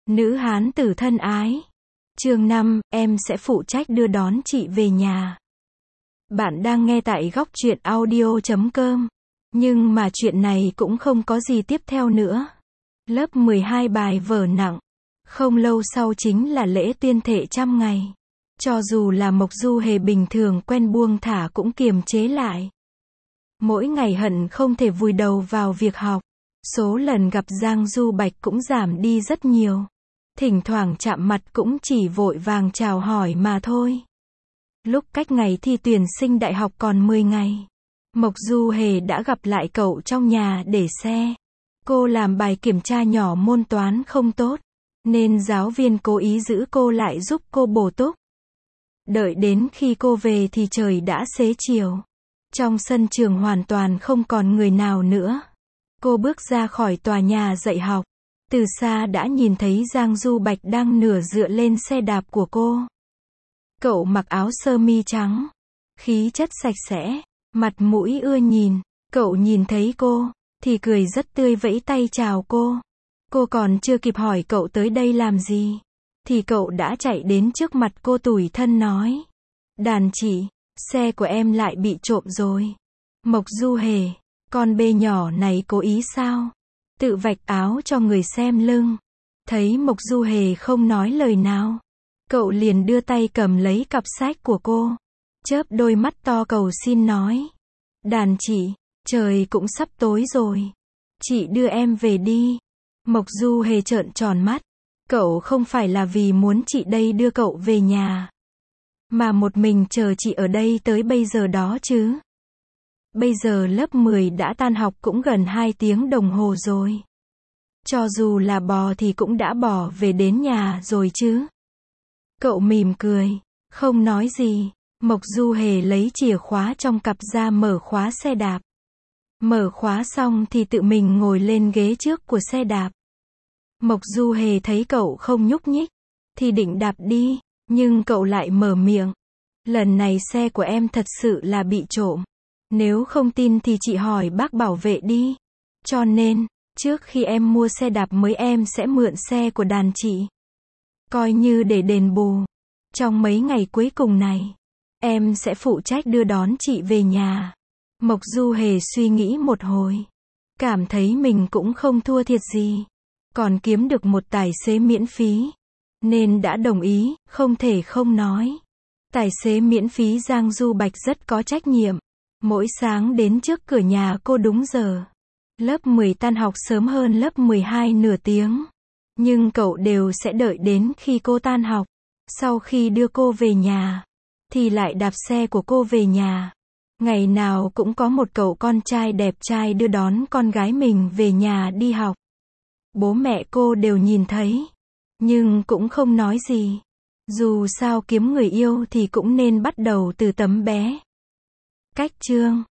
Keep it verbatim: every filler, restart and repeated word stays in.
Nữ hán tử thân ái. Chương năm, em sẽ phụ trách đưa đón chị về nhà. Bạn đang nghe tại góc truyện audio chấm com. Nhưng mà chuyện này cũng không có gì tiếp theo nữa. Lớp mười hai bài vở nặng. Không lâu sau chính là lễ tuyên thệ trăm ngày. Cho dù là Mộc Du Hề bình thường quen buông thả cũng kiềm chế lại. Mỗi ngày hận không thể vùi đầu vào việc học. Số lần gặp Giang Du Bạch cũng giảm đi rất nhiều. Thỉnh thoảng chạm mặt cũng chỉ vội vàng chào hỏi mà thôi. Lúc cách ngày thi tuyển sinh đại học còn mười ngày, Mộc Du Hề đã gặp lại cậu trong nhà để xe. Cô làm bài kiểm tra nhỏ môn toán không tốt, nên giáo viên cố ý giữ cô lại giúp cô bổ túc. Đợi đến khi cô về thì trời đã xế chiều. Trong sân trường hoàn toàn không còn người nào nữa. Cô bước ra khỏi tòa nhà dạy học. Từ xa đã nhìn thấy Giang Du Bạch đang nửa dựa lên xe đạp của cô. Cậu mặc áo sơ mi trắng, khí chất sạch sẽ, mặt mũi ưa nhìn. Cậu nhìn thấy cô, thì cười rất tươi vẫy tay chào cô. Cô còn chưa kịp hỏi cậu tới đây làm gì, thì cậu đã chạy đến trước mặt cô tủi thân nói. Đàn chị, xe của em lại bị trộm rồi. Mộc Du Hề, con bê nhỏ này cố ý sao? Tự vạch áo cho người xem lưng. Thấy Mộc Du Hề không nói lời nào, cậu liền đưa tay cầm lấy cặp sách của cô, chớp đôi mắt to cầu xin nói. Đàn chị, trời cũng sắp tối rồi. Chị đưa em về đi. Mộc Du Hề trợn tròn mắt. Cậu không phải là vì muốn chị đây đưa cậu về nhà, mà một mình chờ chị ở đây tới bây giờ đó chứ. Bây giờ lớp mười đã tan học cũng gần hai tiếng đồng hồ rồi. Cho dù là bò thì cũng đã bỏ về đến nhà rồi chứ. Cậu mỉm cười, không nói gì. Mộc Du Hề lấy chìa khóa trong cặp ra mở khóa xe đạp. Mở khóa xong thì tự mình ngồi lên ghế trước của xe đạp. Mộc Du Hề thấy cậu không nhúc nhích, thì định đạp đi, nhưng cậu lại mở miệng. Lần này xe của em thật sự là bị trộm. Nếu không tin thì chị hỏi bác bảo vệ đi. Cho nên, trước khi em mua xe đạp mới em sẽ mượn xe của đàn chị. Coi như để đền bù. Trong mấy ngày cuối cùng này, em sẽ phụ trách đưa đón chị về nhà. Mộc Du Hề suy nghĩ một hồi. Cảm thấy mình cũng không thua thiệt gì. Còn kiếm được một tài xế miễn phí. Nên đã đồng ý, không thể không nói. Tài xế miễn phí Giang Du Bạch rất có trách nhiệm. Mỗi sáng đến trước cửa nhà cô đúng giờ. Lớp mười tan học sớm hơn lớp mười hai nửa tiếng. Nhưng cậu đều sẽ đợi đến khi cô tan học. Sau khi đưa cô về nhà, thì lại đạp xe của cô về nhà. Ngày nào cũng có một cậu con trai đẹp trai đưa đón con gái mình về nhà đi học. Bố mẹ cô đều nhìn thấy, nhưng cũng không nói gì. Dù sao kiếm người yêu thì cũng nên bắt đầu từ tấm bé. Cách chương